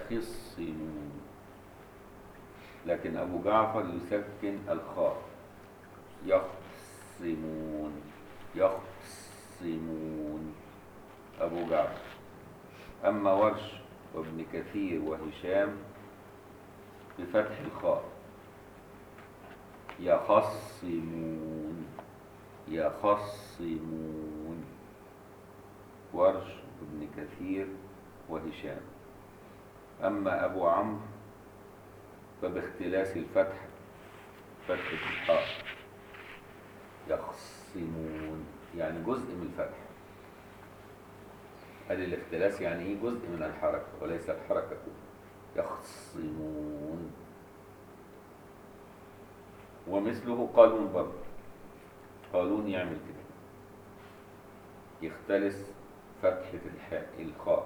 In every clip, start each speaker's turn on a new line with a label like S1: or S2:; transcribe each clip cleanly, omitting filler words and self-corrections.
S1: يخصمون، لكن أبو جعفر يسكن الخاء، يخصمون، يخصمون أبو جعفر. أما ورش وابن كثير وهشام بفتح الخاء، يخصمون، يخصمون، ورش وابن كثير وهشام. أما أبو عمرو فباختلاس الفتح، فتحة الحاء، يخصمون يعني جزء من الفتح. هذه الاختلاس يعني ايه؟ جزء من الحركة وليس الحركة كلها. يخصمون. ومثله قالون برضه، قالون يعمل كده، يختلس فتحة الخاء.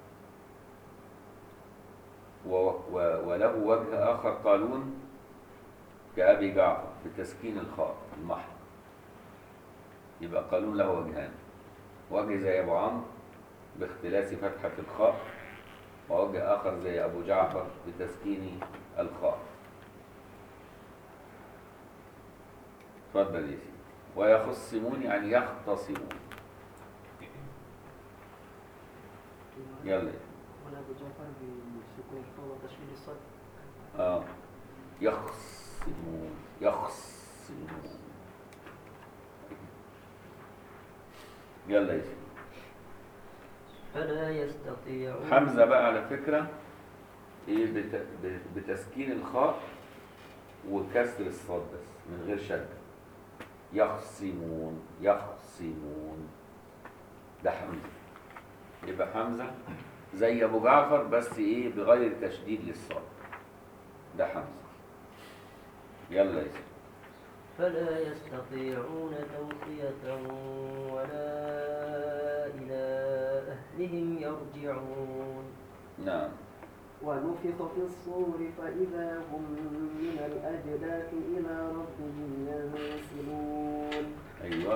S1: وله وجه آخر قالون كأبي جعفر بتسكين الخاء المحض، يبقى قالون له وجهان، وجه زي أبو عمرو باختلاس فتحة الخاء، ووجه آخر زي أبو جعفر بتسكين الخاء. اتفضل يا سيدي. ويخصمون يعني يختصمون. يلا.
S2: ولا أبو جعفر بسكون الخاء وتشديد الصاد.
S1: يخصمون، يخصمون. يلا يا سيدي.
S2: فلا يستطيعون.
S1: حمزة بقى على فكرة ايه بتسكين الخاء وكسر الصاد بس من غير شد. يخصمون، يخصمون، ده حمزة. يبقى حمزة زي أبو جعفر بس ايه بغير تشديد للصاد، ده حمزة. يلا يا سيدي.
S2: فلا يستطيعون توصية ولا إلى أهلهم يرجعون.
S1: نعم.
S3: ونفخ في الصور فإذا هم من الأجداث إلى ربهم ينسلون.
S1: أيوة.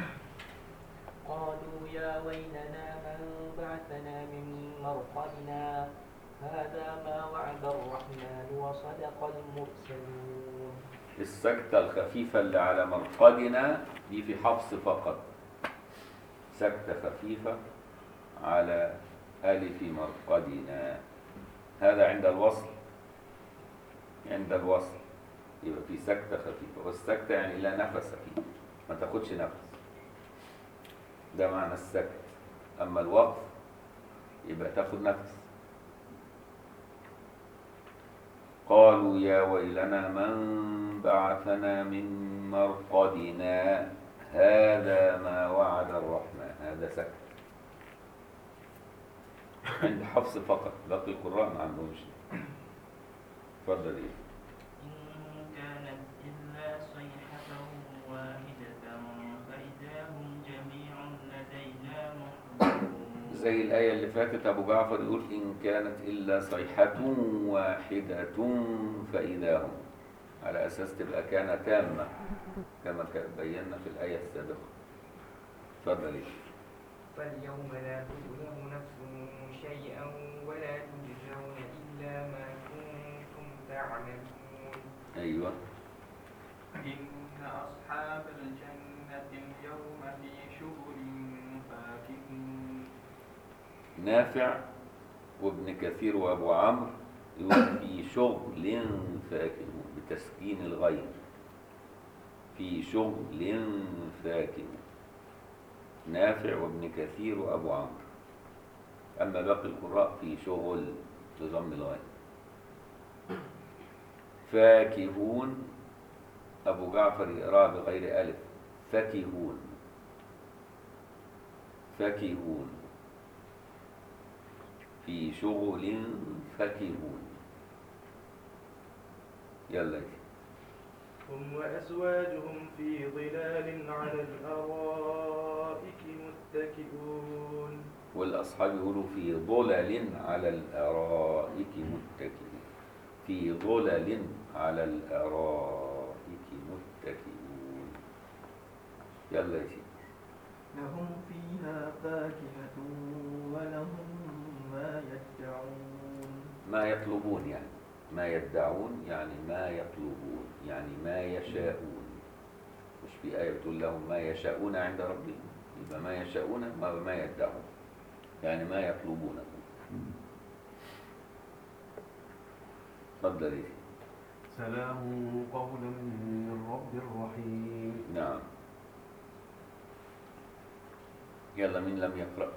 S4: قالوا يا ويلنا من بعثنا من مرقدنا هذا ما وعد الرحمن وصدق المرسلون.
S1: السكتة الخفيفة اللي على مرقدنا دي في حفص فقط، سكتة خفيفة على ألف مرقدنا، هذا عند الوصل، عند الوصل يبقى في سكتة خفيفة، والسكتة يعني لا نفس فيه، ما تاخدش نفس، ده معنى السكت. أما الوقف يبقى تاخد نفس. قالوا يا ويلنا من بعثنا من مرقدنا هذا ما وعد الرحمن، هذا سكت عند حفص فقط، باقي القراء ما عندهمش. اتفضل. ايه؟
S5: إن كانت إلا صيحة واحدة فإذا هم جميع لدينا محضرون.
S1: زي الآية اللي فاتت أبو جعفر يقول إن كانت إلا صيحة واحدة فإذا هم، على أساس تبقى كان تامة كما بينا في الآية السابقة. اتفضل.
S6: فاليوم لا تظلم نفس شيئا ولا تجزون إلا ما كنتم تعملون.
S1: أيوة.
S5: إن أصحاب الجنة اليوم في شغل فاكهون.
S1: نافع وابن كثير وأبو عمرو يقول في شغل فاكهون بتسكين الغين، في شغل فاكهون، نافع وابن كثير وأبو عمرو. أما باقي القراء في شغل بضم الغين. فاكهون أبو جعفر يقرأ بغير ألف، فاكهون، فاكهون، في شغل فاكهون. يلا.
S7: هم وأزواجهم في ظلال على الأرائك متكئون.
S1: والأصحاب يقولوا في ظلل على الأرائك متكئون، في ظلل على الأرائك متكئون. يلا يا سيدي.
S8: لهم فيها فاكهة ولهم ما يدعون.
S1: ما يطلبون، يعني ما يدعون، يعني ما يطلبون، يعني ما يشاءون. مش في آية بتقول لهم ما يشاءون عند ربهم؟ يبقى ما يشاءون ما يدعون، يعني ما يطلبون. تفضل يا سيدي.
S8: سلام قولا من رب رحيم.
S1: نعم. يلا من لم يقرأ.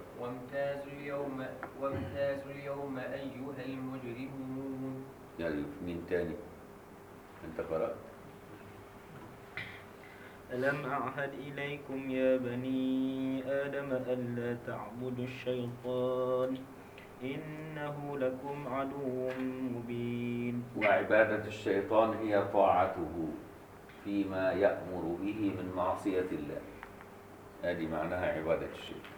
S4: وامتازوا اليوم أيها المجرمون.
S1: يلا مين تاني؟ أنت قرأت.
S5: ألم أعهد إليكم يا بني آدم ألا تعبدوا الشيطان إنه لكم عدو مبين.
S1: وعبادة الشيطان هي طاعته فيما يأمر به من معصية الله. هذه معناها عبادة الشيطان،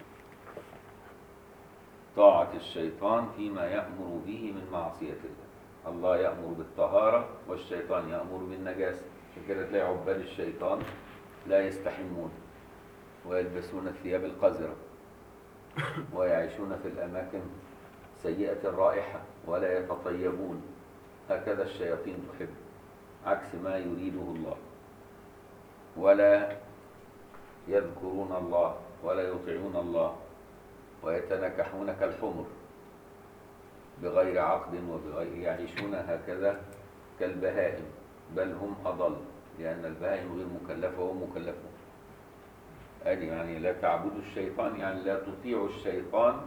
S1: طاعة الشيطان فيما يأمر به من معصية الله. الله يأمر بالطهارة والشيطان يأمر بالنجاسة، عشان كده تلاقي عباد الشيطان لا يستحمون ويلبسون الثياب القذرة ويعيشون في الأماكن سيئة الرائحة ولا يتطيبون. هكذا الشياطين تحب، عكس ما يريده الله. ولا يذكرون الله ولا يطيعون الله ويتنكحون كالحمر بغير عقد وبغير، يعيشون هكذا كالبهائم، بل هم أضل، لأن البهائم غير مكلفة وهم مكلفون. أدي يعني لا تعبدوا الشيطان، يعني لا تطيعوا الشيطان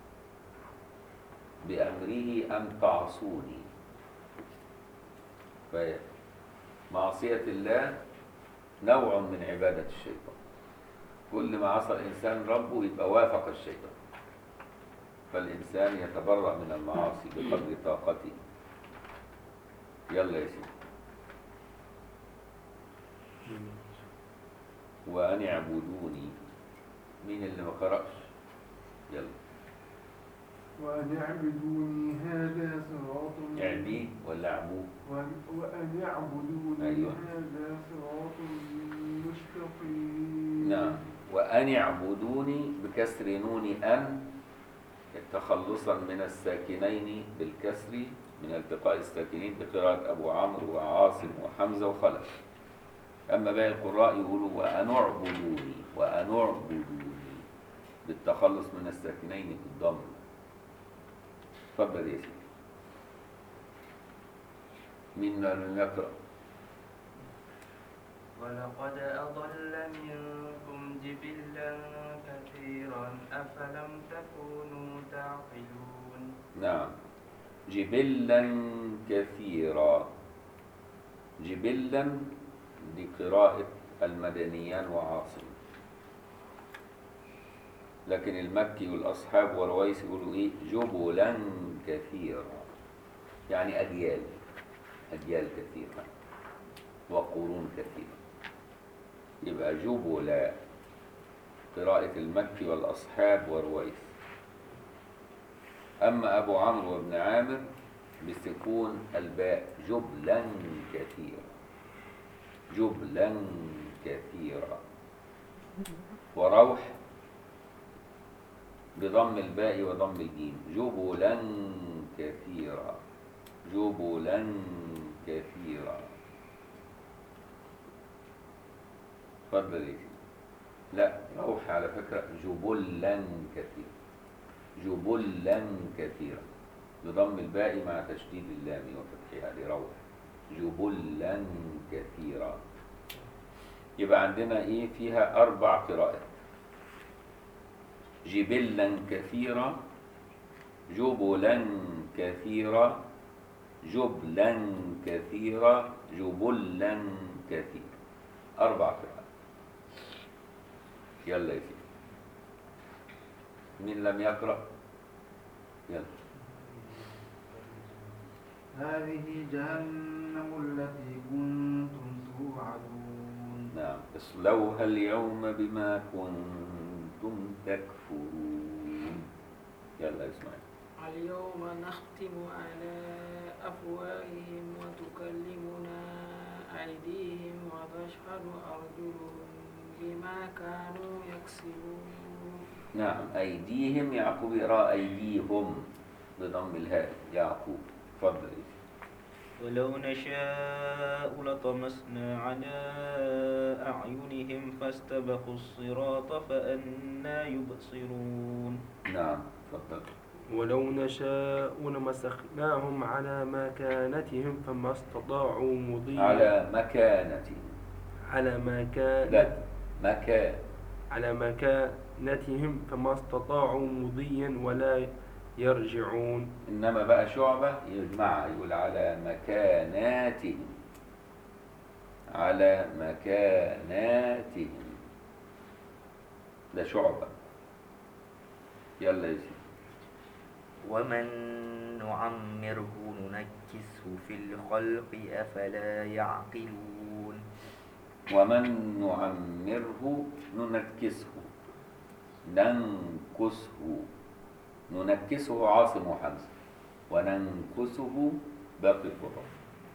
S1: بأمره أن تعصوني. فمعصية الله نوع من عبادة الشيطان. كل ما عصى الإنسان ربه يبقى وافق الشيطان، فالإنسان يتبرأ من المعاصي بقدر طاقته. يلا يا سيدي. وأن اعبدوني. مين اللي ما قرأش؟ يلا.
S8: وأن اعبدوني هذا صراط
S1: اعبيه ولا اعبوه؟
S8: وأن اعبدوني
S1: أيوة.
S8: هذا صراط مستقيم.
S1: نعم. وأن اعبدوني بكسر نون أن تخلصا من الساكنين بالكسر من التقاء الساكنين بقراءة أبو عمرو وعاصم وحمزة وخلف. أما باقي القراء يقولوا وأن اعبدوني، وأن اعبدوني بالتخلص من الساكنين بالضم. تفضل يا سيدي. مين لم يقرأ؟
S6: ولقد أضل منكم جبلا كثيرا أفلم تكونوا تعقلون.
S1: نعم. جبلا كثيرا. جبلا دي قراءة المدنيان وعاصم، لكن المكي والأصحاب ورويس يقولوا إيه؟ جبلا كثيرا، يعني أجيال، أجيال كثيرة وقرون كثيرة. يبقى جبلا قراءة المكي والأصحاب ورويس. أما أبو عمرو وابن عامر بسكون الباء جبلا كثيرا، جبلا كثيرا. وروح بضم الباء وضم الجيم جبلا كثيرا، جبلا كثيرا. اتفضل يا سيدي. لا، روح على فكرة جبلا كثيرا، جبلا كثيرا بضم الباء مع تشديد اللام وفتحها لروح، جبلا كثيرا. يبقى عندنا ايه فيها 4 قراءات: جبلا كثيرا، جبلا كثيرا، جبلا كثيرا، جبلا كثيرا. 4 قراءات. يلا يا سيدي. مين لم يقرأ؟ يلا.
S8: هذه جهنم التي كنتم توعدون.
S1: نعم. اصلوها اليوم بما كنتم تكفرون. يلا اسمعي.
S9: اليوم نختم على أفواههم وتكلمنا أيديهم وتشهد أرجلهم بما كانوا يكسبون.
S1: نعم. أيديهم، يعقوب يقرأ أيديهم بضم الهاء، يعقوب اتفضل.
S5: ولو نشاء لطمسنا على أعينهم فاستبقوا الصراط فأنى يبصرون.
S1: نعم اتفضل.
S7: ولو نشاء لمسخناهم على مكانتهم فما استطاعوا مضيا.
S1: على مكانتهم.
S7: على مكانة
S1: لا مكان.
S7: على مكانتهم فما استطاعوا مضيا ولا يرجعون.
S1: إنما بقى شعبة يجمعها يقول على مكاناتهم. على مكاناتهم. ده شعبة. يلا يا سيدي.
S10: ومن نعمره ننكسه في الخلق أفلا يعقلون.
S1: ومن نعمره ننكسه. ننكسه. ننكسه عاصم وحمزة، وننكسه باقي القراء.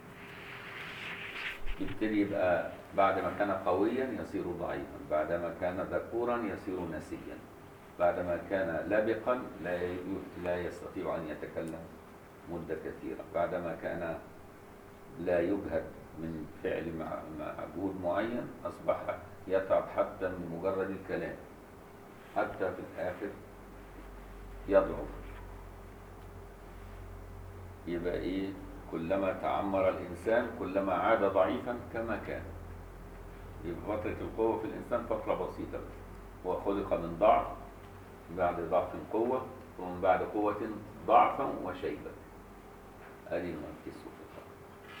S1: يبتدي يبقى بعدما كان قويا يصير ضعيفا، بعدما كان ذكورا يصير نسيا، بعدما كان لبقا لا يستطيع أن يتكلم مدة كثيرة، بعدما كان لا يجهد من فعل مجهود معين أصبح يتعب حتى من مجرد الكلام، حتى في الآخر يضعف. يبقى إيه؟ كلما تعمر الإنسان كلما عاد ضعيفا كما كان. يبقى فترة القوة في الإنسان فترة بسيطة، هو خلق من ضعف، بعد ضعف قوة، ومن بعد قوة ضعفا وشيبة. أدي ننكسه في الخلق.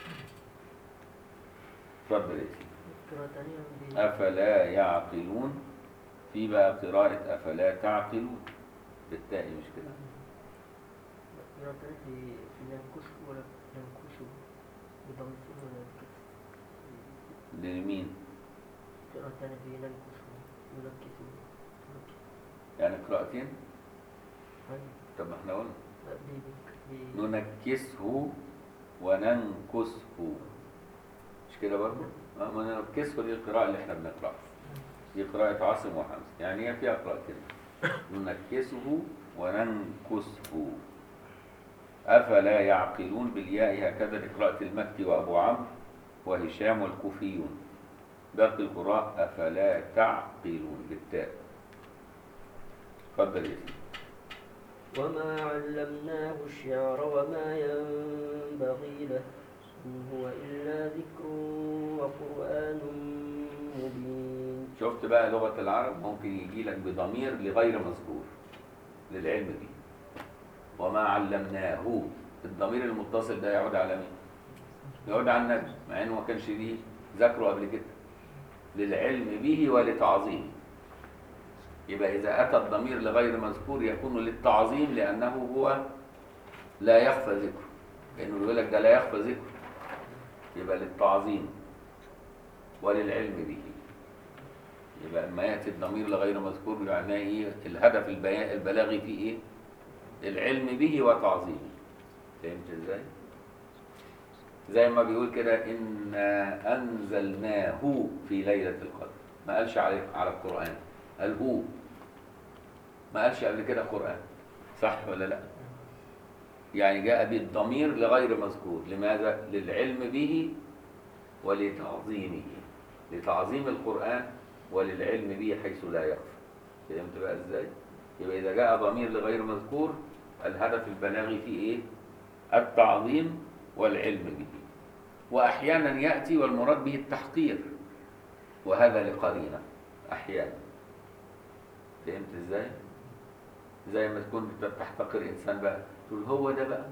S1: اتفضل يا سيدي. أفلا يعقلون. في بقى قراءة أفلا تعقلون بالتاء مش كده؟
S2: قراءة في ننكسه ولا ننكسه بضم السين ولا الكسر؟
S1: لمين؟
S2: قراءة في ننكسه ننكسه.
S1: يعني قراءتين؟ طب ما احنا قلنا ننكسه وننكسه مش كده برضه؟ ما ننكسه دي القراءة اللي احنا بنقرأها، دي قراءة عاصم وحمزة، يعني هي فيها قراءتين، ننكسه وننكسه. أفلا يعقلون بالياء هكذا لقراءة المكي وأبو عمرو وهشام والكوفيون. باقي القراء أفلا تعقلون بالتاء. اتفضل يا سيدي.
S2: وما علمناه الشعر وما ينبغي له إن هو إلا ذكر وقرآن مبين.
S1: شفت بقى لغة العرب ممكن يجي لك بضمير لغير مذكور للعلم به. وما علمناه، الضمير المتصل ده يعود على مين؟ يعود على النبي، مع انه ما كانش ليه ذكره قبل كده، للعلم به ولتعظيمه. يبقى إذا أتى الضمير لغير مذكور يكون للتعظيم، لأنه هو لا يخفى ذكره، لأنه يقول لك ده لا يخفى ذكره، يبقى للتعظيم وللعلم به. يبقى لما يأتي الضمير لغير مذكور معناه إيه؟ الهدف البلاغي فيه إيه؟ العلم به وتعظيمه. فهمت إزاي؟ زي ما بيقول كده إنا أنزلناه في ليلة القدر، ما قالش على القرآن، قال هو، ما قالش قبل كده قرآن، صح ولا لا؟ يعني جاء بالضمير لغير مذكور، لماذا؟ للعلم به ولتعظيمه، لتعظيم القرآن وللعلم به حيث لا يخفى. فهمت بقى ازاي؟ يبقى إذا جاء ضمير لغير مذكور الهدف البلاغي فيه إيه؟ التعظيم والعلم به. وأحيانا يأتي والمراد به التحقير، وهذا لقرينة أحيانا. فهمت ازاي؟ زي ما تكون بتحتقر إنسان بقى تقول هو ده بقى،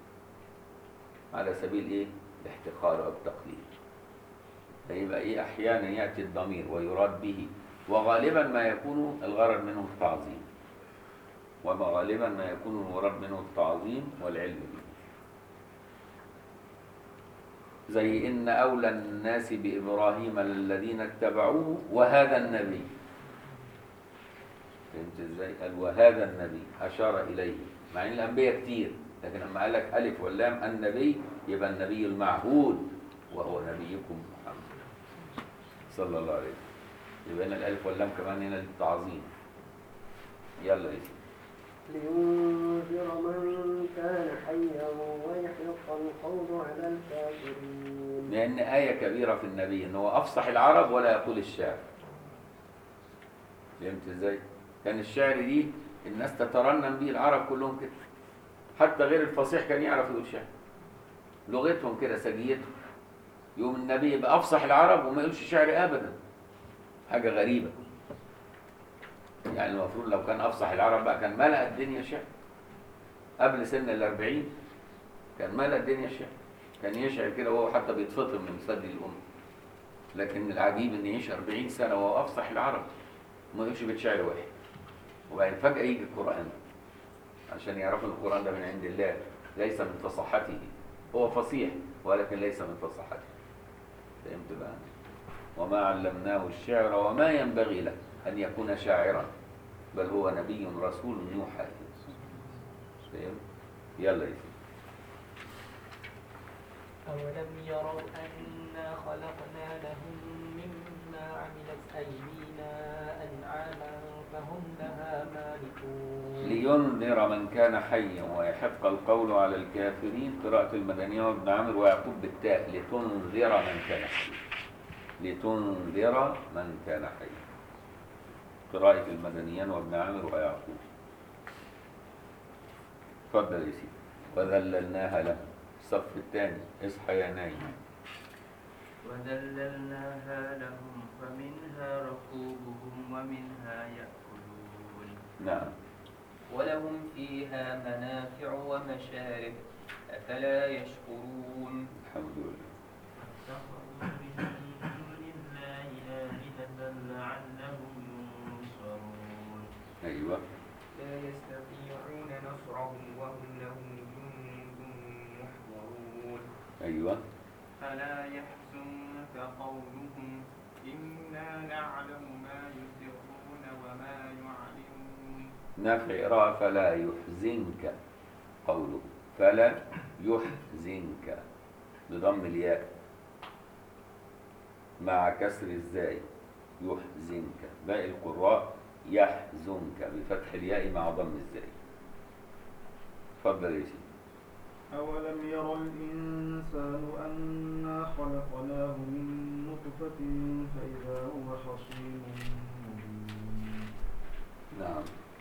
S1: على سبيل إيه؟ الاحتقار أو التقليل. فيبقى إيه؟ أحيانا يأتي الضمير ويراد به، وغالبا ما يكون الغرض منه التعظيم، وغالبا ما يكون المراد منه التعظيم والعلم به. زي إن أولى الناس بإبراهيم الذين اتبعوه وهذا النبي. فهمت ازاي؟ قال وهذا النبي، أشار إليه، مع إن الأنبياء كتير، لكن لما قال لك ألف واللام النبي يبقى النبي المعهود وهو نبيكم محمد صلى الله عليه وسلم. يبقى هنا الألف واللام كمان هنا للتعظيم. يلا يا سيدي.
S3: لينذر من كان حيا ويحق القول على الكافرين.
S1: لأن آية كبيرة في النبي إن هو أفصح العرب ولا يقول الشعر. فهمت إزاي؟ كان الشعر دي الناس تترنم به، العرب كلهم كده، حتى غير الفصيح كان يعرف يقول شعر، لغتهم كده سجيتهم. يوم النبي يبقى أفصح العرب وما يقولش شعر أبدا، حاجة غريبة. يعني المفروض لو كان أفصح العرب بقى كان ملأ الدنيا شعر. قبل سن 40 كان ملأ الدنيا شعر، كان يشعر كده وهو حتى بيتفطم من ثدي الأم. لكن العجيب إن يعيش 40 سنة وهو أفصح العرب وما يقولش بيت شعر واحد، وبعدين فجأة يجي القرآن عشان يعرفوا القرآن ده من عند الله، ليس من فصاحته. هو فصيح ولكن ليس من فصاحته. فهمت بقى؟ وما علمناه الشعر وما ينبغي له أن يكون شاعرا، بل هو نبي رسول يوحى إليه. فهمت؟ يلا يا سيدي.
S9: أولم يروا أنا خلقنا لهم مما عملت أيدينا أنعاما فهم لها مالكون.
S1: لينذر من كان حيا ويحق القول على الكافرين. قراءة المدنية وابن عامر ويعقوب بالتاء. لتنذر من كان حيا. لتنذر من كان حيا. قراءة المدنيان وابن عامر ويعقوب. اتفضل يا سيدي. وذللناها لهم. الصف الثاني. اصحى يا نايم.
S6: وذللناها لهم فمنها ركوبهم ومنها يأكلون.
S1: نعم.
S4: ولهم فيها منافع ومشارب أفلا يشكرون.
S1: الحمد لله.
S5: اتخذوا من دون الله آلهة لعلهم ينصرون.
S1: أيوه.
S6: لا يستطيعون نصرهم وهم لهم جند محضرون.
S1: أيوه.
S6: فلا يحزنك قولهم إنا نعلم ما يسرون وما يعلنون.
S1: نافع قراءة فلا يحزنك قوله. فلا يحزنك بضم الياء مع كسر الزاي. يحزنك. باقي القراء يحزنك بفتح الياء مع ضم الزاي. اتفضل يا سيدي.
S8: أولم ير الإنسان أنا خلقناه من نطفة فإذا هو خصيم مبين.
S1: نعم.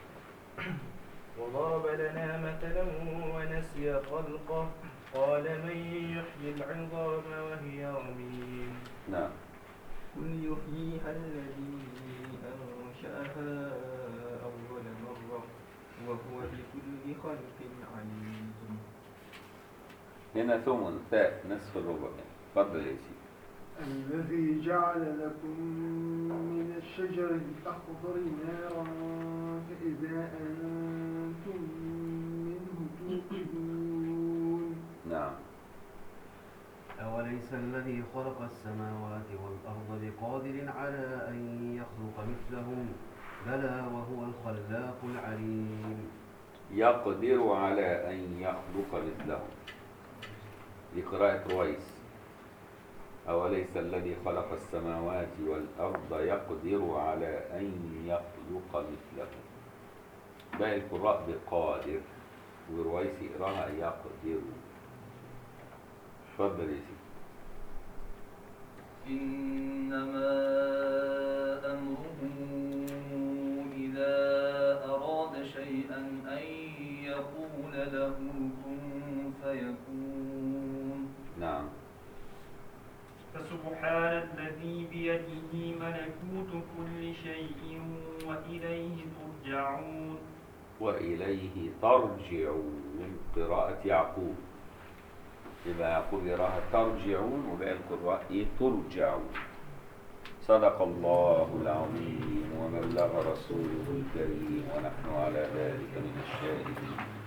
S5: وضرب لنا مثلا ونسي خلقه قال من يحيي العظام وهي رميم.
S1: نعم.
S5: قل يحييها الذي أنشأها أول مرة وهو بكل خلق عليم.
S1: هنا ثمن ثاء نصف الربع. اتفضل يا سيدي.
S8: الذي جعل لكم من الشجر الأخضر نارا فإذا أنتم منه توقدون.
S1: نعم.
S11: أوليس الذي خلق السماوات والأرض بقادر على أن يخلق مثلهم بلى وهو الخلاق العليم.
S1: يقدر على أن يخلق مثلهم. دي قراءة رويس. أوليس الذي خلق السماوات والأرض يقدر على أن يخلق مثلهم. باقي القراء بقادر ورويس يقراها يقدر. اتفضل يا سيدي.
S4: إنما أمره إذا أراد شيئا أن يقول له كن فيكون.
S1: نعم.
S5: فسبحان الذي بيده ملكوت كل شيء وإليه ترجعون.
S1: وإليه ترجعون. قراءة يعقوب. يبقى يعقوب يراها ترجعون وباقي القراء ترجعون. صدق الله العظيم وبلغ رسوله الكريم ونحن على ذلك من الشاهدين.